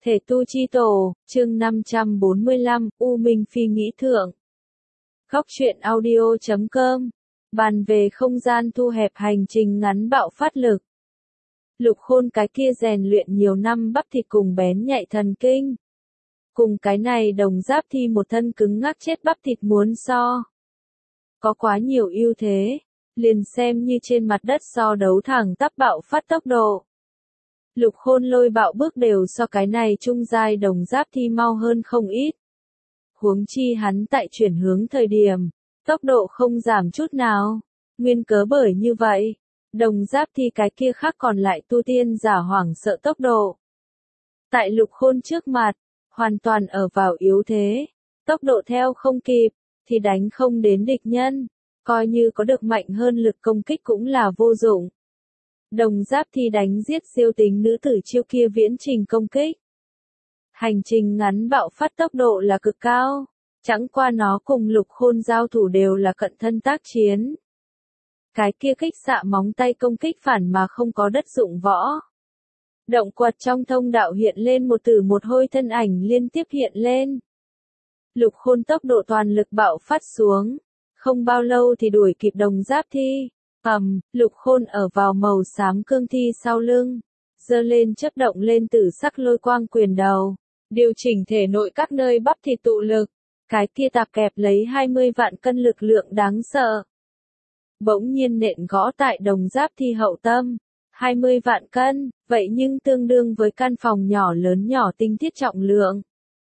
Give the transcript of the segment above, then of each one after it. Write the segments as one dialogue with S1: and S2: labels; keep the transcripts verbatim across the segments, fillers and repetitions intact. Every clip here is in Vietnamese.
S1: Thể tu chi tổ, chương năm trăm bốn mươi lăm, U Minh Phi nghĩ thượng. Góc truyện audio chấm com, bàn về không gian thu hẹp hành trình ngắn bạo phát lực. Lục Khôn cái kia rèn luyện nhiều năm bắp thịt cùng bén nhạy thần kinh. Cùng cái này Đồng Giáp Thi một thân cứng ngắc chết bắp thịt muốn so. Có quá nhiều ưu thế, liền xem như trên mặt đất so đấu thẳng tắp bạo phát tốc độ. Lục Khôn lôi bạo bước đều so cái này trung giai Đồng Giáp Thi mau hơn không ít. Huống chi hắn tại chuyển hướng thời điểm, tốc độ không giảm chút nào. Nguyên cớ bởi như vậy, Đồng Giáp Thi cái kia khác còn lại tu tiên giả hoảng sợ tốc độ. Tại Lục Khôn trước mặt, hoàn toàn ở vào yếu thế, tốc độ theo không kịp, thì đánh không đến địch nhân, coi như có được mạnh hơn lực công kích cũng là vô dụng. Đồng Giáp Thi đánh giết siêu tính nữ tử chiêu kia viễn trình công kích. Hành trình ngắn bạo phát tốc độ là cực cao, chẳng qua nó cùng Lục Khôn giao thủ đều là cận thân tác chiến. Cái kia kích xạ móng tay công kích phản mà không có đất dụng võ. Động quật trong thông đạo hiện lên một tử một hôi thân ảnh liên tiếp hiện lên. Lục Khôn tốc độ toàn lực bạo phát xuống, không bao lâu thì đuổi kịp Đồng Giáp Thi. Ầm, Lục Khôn ở vào màu xám cương thi sau lưng, giơ lên chớp động lên tử sắc lôi quang quyền đầu, điều chỉnh thể nội các nơi bắp thịt tụ lực, cái kia tạp kẹp lấy hai mươi vạn cân lực lượng đáng sợ. Bỗng nhiên nện gõ tại Đồng Giáp Thi hậu tâm, hai mươi vạn cân, vậy nhưng tương đương với căn phòng nhỏ lớn nhỏ tinh thiết trọng lượng.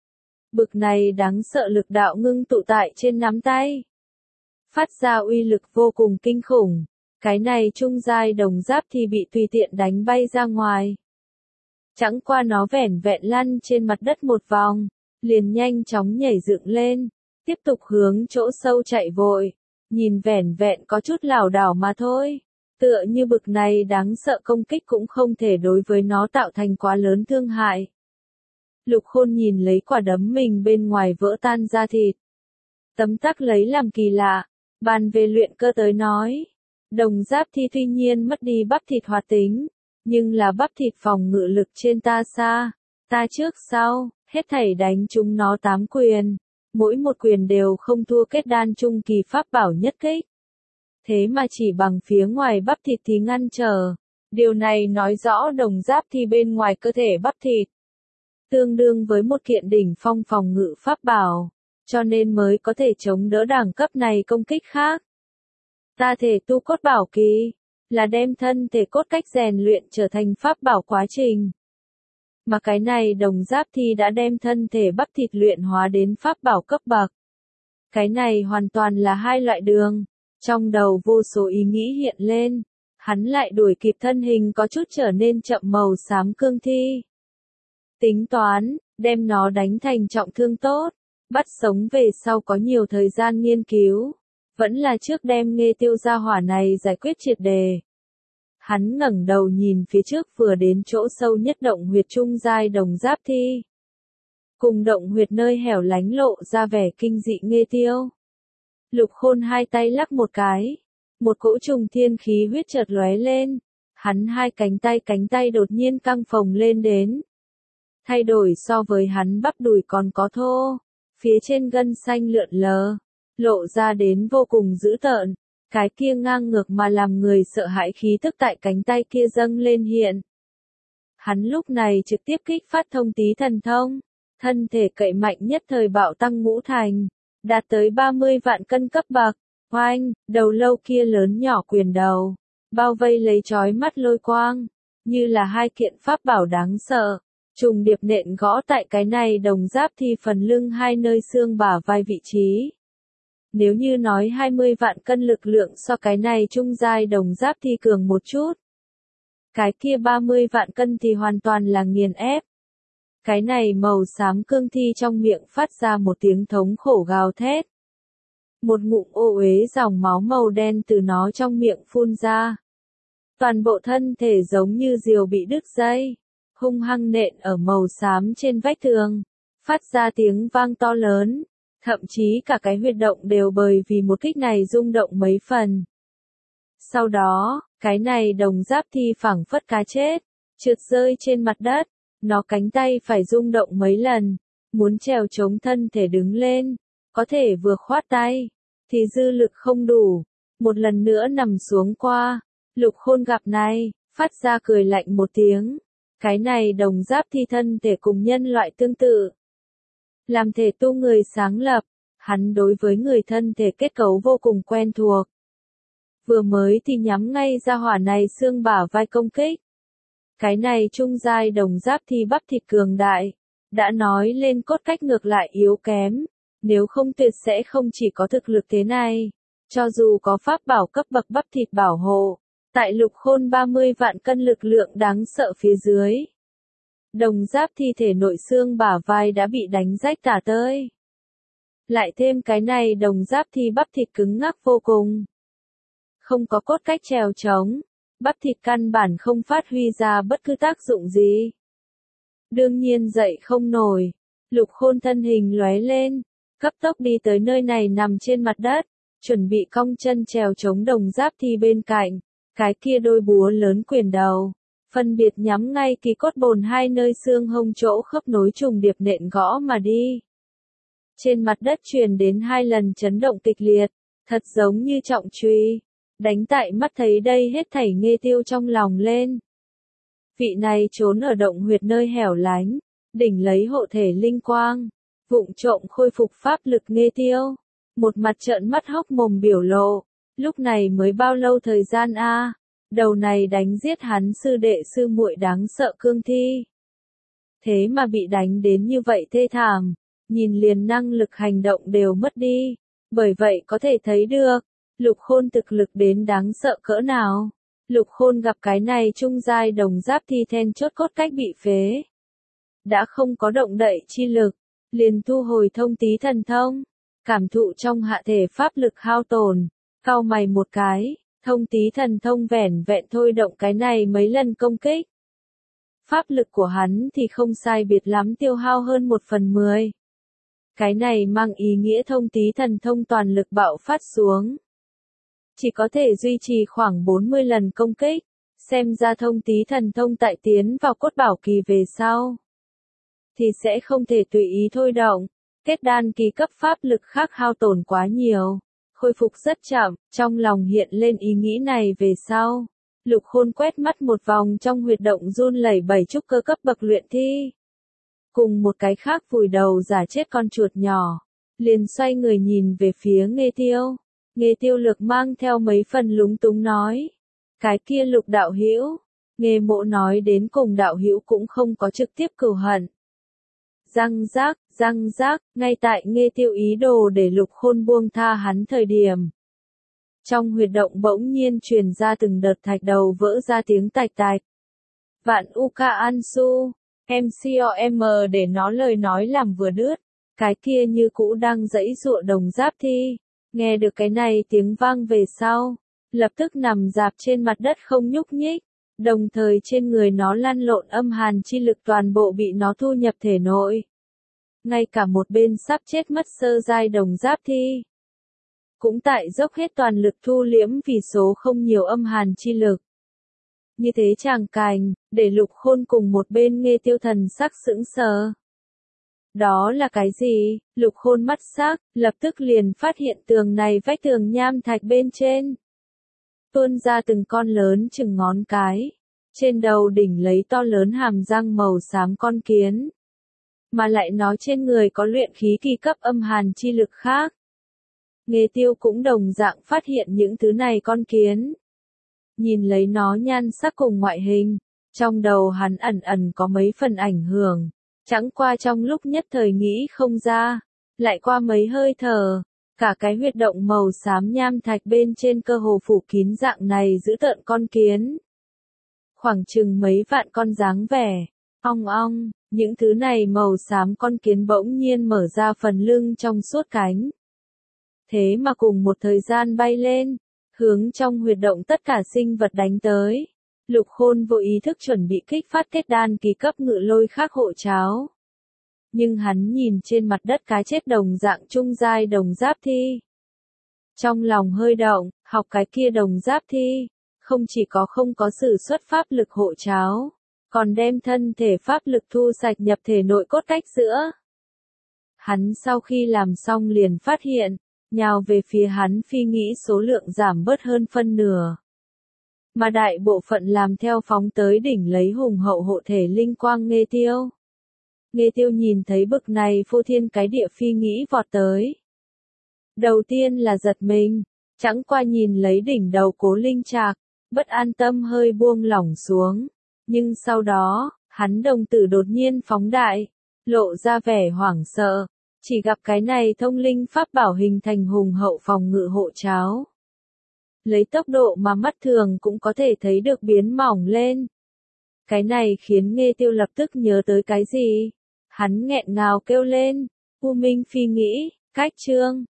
S1: Bực này đáng sợ lực đạo ngưng tụ tại trên nắm tay, phát ra uy lực vô cùng kinh khủng. Cái này trung giai Đồng Giáp Thi bị tùy tiện đánh bay ra ngoài. Chẳng qua nó vẻn vẹn lăn trên mặt đất một vòng, liền nhanh chóng nhảy dựng lên, tiếp tục hướng chỗ sâu chạy vội, nhìn vẻn vẹn có chút lảo đảo mà thôi. Tựa như bực này đáng sợ công kích cũng không thể đối với nó tạo thành quá lớn thương hại. Lục Khôn nhìn lấy quả đấm mình bên ngoài vỡ tan ra thịt. Tấm tắc lấy làm kỳ lạ, bàn về luyện cơ tới nói. Đồng Giáp Thi tuy nhiên mất đi bắp thịt hoạt tính, nhưng là bắp thịt phòng ngự lực trên ta xa, ta trước sau, hết thảy đánh chúng nó tám quyền, mỗi một quyền đều không thua kết đan trung kỳ pháp bảo nhất kích. Thế mà chỉ bằng phía ngoài bắp thịt thì ngăn trở, điều này nói rõ Đồng Giáp Thi bên ngoài cơ thể bắp thịt, tương đương với một kiện đỉnh phong phòng ngự pháp bảo, cho nên mới có thể chống đỡ đẳng cấp này công kích khác. Ta thể tu cốt bảo kỳ, là đem thân thể cốt cách rèn luyện trở thành pháp bảo quá trình. Mà cái này Đồng Giáp Thi đã đem thân thể bắp thịt luyện hóa đến pháp bảo cấp bậc. Cái này hoàn toàn là hai loại đường, trong đầu vô số ý nghĩ hiện lên, hắn lại đuổi kịp thân hình có chút trở nên chậm màu xám cương thi. Tính toán, đem nó đánh thành trọng thương tốt, bắt sống về sau có nhiều thời gian nghiên cứu. Vẫn là trước đem Nghê Tiêu gia hỏa này giải quyết triệt đề. Hắn ngẩng đầu nhìn phía trước vừa đến chỗ sâu nhất động huyệt trung giai Đồng Giáp Thi. Cùng động huyệt nơi hẻo lánh lộ ra vẻ kinh dị Nghê Tiêu. Lục Khôn hai tay lắc một cái. Một cỗ trùng thiên khí huyết chợt lóe lên. Hắn hai cánh tay cánh tay đột nhiên căng phồng lên đến. Thay đổi so với hắn bắp đùi còn có thô. Phía trên gân xanh lượn lờ. Lộ ra đến vô cùng dữ tợn, cái kia ngang ngược mà làm người sợ hãi khí tức tại cánh tay kia dâng lên hiện. Hắn lúc này trực tiếp kích phát thông tí thần thông, thân thể cậy mạnh nhất thời bạo tăng ngũ thành, đạt tới ba mươi vạn cân cấp bậc, oanh, đầu lâu kia lớn nhỏ quyền đầu, bao vây lấy chói mắt lôi quang, như là hai kiện pháp bảo đáng sợ, trùng điệp nện gõ tại cái này Đồng Giáp Thi phần lưng hai nơi xương bả vai vị trí. Nếu như nói hai mươi vạn cân lực lượng so cái này trung giai Đồng Giáp Thi cường một chút. Cái kia ba mươi vạn cân thì hoàn toàn là nghiền ép. Cái này màu xám cương thi trong miệng phát ra một tiếng thống khổ gào thét. Một ngụm ô uế dòng máu màu đen từ nó trong miệng phun ra. Toàn bộ thân thể giống như diều bị đứt dây, hung hăng nện ở màu xám trên vách tường, phát ra tiếng vang to lớn. Thậm chí cả cái huyệt động đều bởi vì một kích này rung động mấy phần. Sau đó, cái này Đồng Giáp Thi phảng phất cá chết, trượt rơi trên mặt đất, Nó cánh tay phải rung động mấy lần, muốn trèo chống thân thể đứng lên, có thể vừa khoát tay, thì dư lực không đủ, một lần nữa nằm xuống qua, Lục Khôn gặp này, phát ra cười lạnh một tiếng, cái này đồng giáp thi thân thể cùng nhân loại tương tự. Làm thể tu người sáng lập, hắn đối với người thân thể kết cấu vô cùng quen thuộc. Vừa mới thì nhắm ngay ra hỏa này xương bả vai công kích. Cái này trung giai đồng giáp thi bắp thịt cường đại, đã nói lên cốt cách ngược lại yếu kém, nếu không tuyệt sẽ không chỉ có thực lực thế này, cho dù có pháp bảo cấp bậc bắp thịt bảo hộ, tại Lục Khôn ba mươi vạn cân lực lượng đáng sợ phía dưới. Đồng giáp thi thể nội xương bả vai đã bị đánh rách tả tơi. Lại thêm cái này đồng giáp thi bắp thịt cứng ngắc vô cùng. Không có cốt cách trèo trống, bắp thịt căn bản không phát huy ra bất cứ tác dụng gì. Đương nhiên dậy không nổi, Lục Khôn thân hình lóe lên, cấp tốc đi tới nơi này nằm trên mặt đất, chuẩn bị cong chân trèo chống đồng giáp thi bên cạnh, cái kia đôi búa lớn quyền đầu, phân biệt nhắm ngay kỳ cốt bồn hai nơi xương hông chỗ khớp nối trùng điệp nện gõ mà đi. Trên mặt đất truyền đến hai lần chấn động kịch liệt, thật giống như trọng truy, đánh tại mắt thấy đây hết thảy Nghê Tiêu trong lòng lên. Vị này trốn ở động huyệt nơi hẻo lánh, đỉnh lấy hộ thể linh quang, vụng trộm khôi phục pháp lực Nghê Tiêu, một mặt trợn mắt hốc mồm biểu lộ, lúc này mới bao lâu thời gian a, đầu này đánh giết hắn sư đệ sư muội đáng sợ cương thi. Thế mà bị đánh đến như vậy thê thảm, nhìn liền năng lực hành động đều mất đi, bởi vậy có thể thấy được, Lục Khôn thực lực đến đáng sợ cỡ nào. Lục Khôn gặp cái này trung giai đồng giáp thi then chốt cốt cách bị phế. Đã không có động đậy chi lực, liền thu hồi thông tí thần thông, cảm thụ trong hạ thể pháp lực hao tổn, cau mày một cái, thông tí thần thông vẻn vẹn thôi động cái này mấy lần công kích. Pháp lực của hắn thì không sai biệt lắm tiêu hao hơn một phần mười. Cái này mang ý nghĩa thông tí thần thông toàn lực bạo phát xuống. Chỉ có thể duy trì khoảng bốn mươi lần công kích, xem ra thông tí thần thông tại tiến vào cốt bảo kỳ về sau. Thì sẽ không thể tùy ý thôi động, kết đan kỳ cấp pháp lực khác hao tổn quá nhiều, khôi phục rất chậm, trong lòng hiện lên ý nghĩ này về sau. Lục Khôn quét mắt một vòng trong huyệt động run lẩy bẩy trúc cơ cấp bậc luyện thi. Cùng một cái khác vùi đầu giả chết con chuột nhỏ, liền xoay người nhìn về phía Nghê Tiêu. Nghê Tiêu Lược mang theo mấy phần lúng túng nói, cái kia Lục đạo hữu, Nghê Mộ nói đến cùng đạo hữu cũng không có trực tiếp cừu hận. Răng rác, răng rác, ngay tại Nghê Tiêu ý đồ để Lục Khôn buông tha hắn thời điểm. Trong huyệt động bỗng nhiên truyền ra từng đợt thạch đầu vỡ ra tiếng tạch tạch. Vạn Uka Ansu, em xê o em để nó lời nói làm vừa đứt, cái kia như cũ đang giãy giụa đồng giáp thi. Nghe được cái này tiếng vang về sau, lập tức nằm dạp trên mặt đất không nhúc nhích, đồng thời trên người nó lăn lộn âm hàn chi lực toàn bộ bị nó thu nhập thể nội. Ngay cả một bên sắp chết mất sơ giai đồng giáp thi, cũng tại dốc hết toàn lực thu liễm vì số không nhiều âm hàn chi lực. Như thế tràng cảnh, để Lục Khôn cùng một bên Nghê Tiêu thần sắc sững sờ. Đó là cái gì? Lục Khôn mắt sắc, lập tức liền phát hiện tường này vách tường nham thạch bên trên. Tuôn ra từng con lớn chừng ngón cái. Trên đầu đỉnh lấy to lớn hàm răng màu xám con kiến. Mà lại nói trên người có luyện khí kỳ cấp âm hàn chi lực khác. Nghê Tiêu cũng đồng dạng phát hiện những thứ này con kiến. Nhìn lấy nó nhan sắc cùng ngoại hình, trong đầu hắn ẩn ẩn có mấy phần ảnh hưởng. Chẳng qua trong lúc nhất thời nghĩ không ra, lại qua mấy hơi thở, cả cái huyệt động màu xám nham thạch bên trên cơ hồ phủ kín dạng này giữ tợn con kiến. Khoảng chừng mấy vạn con dáng vẻ, ong ong, những thứ này màu xám con kiến bỗng nhiên mở ra phần lưng trong suốt cánh. Thế mà cùng một thời gian bay lên, hướng trong huyệt động tất cả sinh vật đánh tới. Lục Khôn vô ý thức chuẩn bị kích phát kết đan kỳ cấp ngự lôi khác hộ cháo. Nhưng hắn nhìn trên mặt đất cái chết đồng dạng trung giai đồng giáp thi. Trong lòng hơi động, học cái kia đồng giáp thi, không chỉ có không có sử xuất pháp lực hộ cháo, còn đem thân thể pháp lực thu sạch nhập thể nội cốt cách giữa. Hắn sau khi làm xong liền phát hiện, nhào về phía hắn phi nghĩ số lượng giảm bớt hơn phân nửa. Mà đại bộ phận làm theo phóng tới đỉnh lấy hùng hậu hộ thể linh quang Nghê Tiêu. Nghê Tiêu nhìn thấy bực này phô thiên cái địa phi nghĩ vọt tới. Đầu tiên là giật mình, chẳng qua nhìn lấy đỉnh đầu Cố Linh Trạc, bất an tâm hơi buông lỏng xuống. Nhưng sau đó, hắn đồng tử đột nhiên phóng đại, lộ ra vẻ hoảng sợ, chỉ gặp cái này thông linh pháp bảo hình thành hùng hậu phòng ngự hộ cháo. Lấy tốc độ mà mắt thường cũng có thể thấy được biến mỏng lên. Cái này khiến Nghê Tiêu lập tức nhớ tới cái gì? Hắn nghẹn ngào kêu lên, U Minh phi nghĩ, cách chương.